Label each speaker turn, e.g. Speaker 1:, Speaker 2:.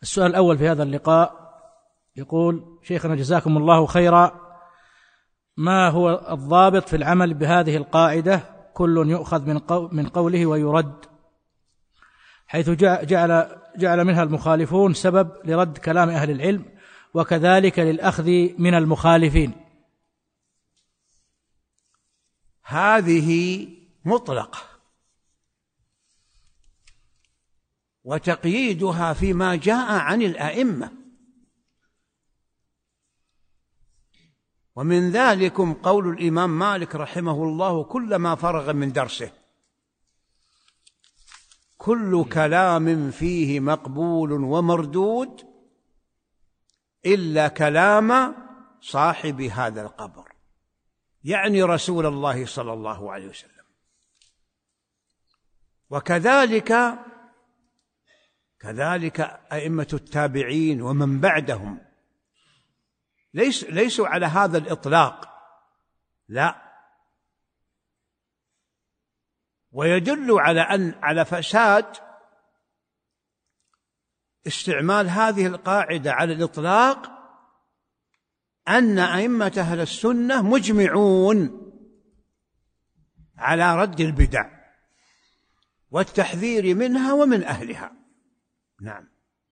Speaker 1: السؤال الأول في هذا اللقاء يقول: شيخنا جزاكم الله خيرا، ما هو الضابط في العمل بهذه القاعدة كل يؤخذ من قوله ويرد، حيث جعل منها المخالفون سبب لرد كلام أهل العلم وكذلك للأخذ من المخالفين؟
Speaker 2: هذه مطلقة، وتقييدها فيما جاء عن الأئمة، ومن ذلكم قول الإمام مالك رحمه الله كلما فرغ من درسه: كل كلام فيه مقبول ومردود إلا كلام صاحب هذا القبر، يعني رسول الله صلى الله عليه وسلم. وكذلك أئمة التابعين ومن بعدهم ليسوا على هذا الإطلاق، لا. ويدل على فساد استعمال هذه القاعدة على الإطلاق أن أئمة أهل السنة مجمعون على رد البدع والتحذير منها ومن أهلها. نعم.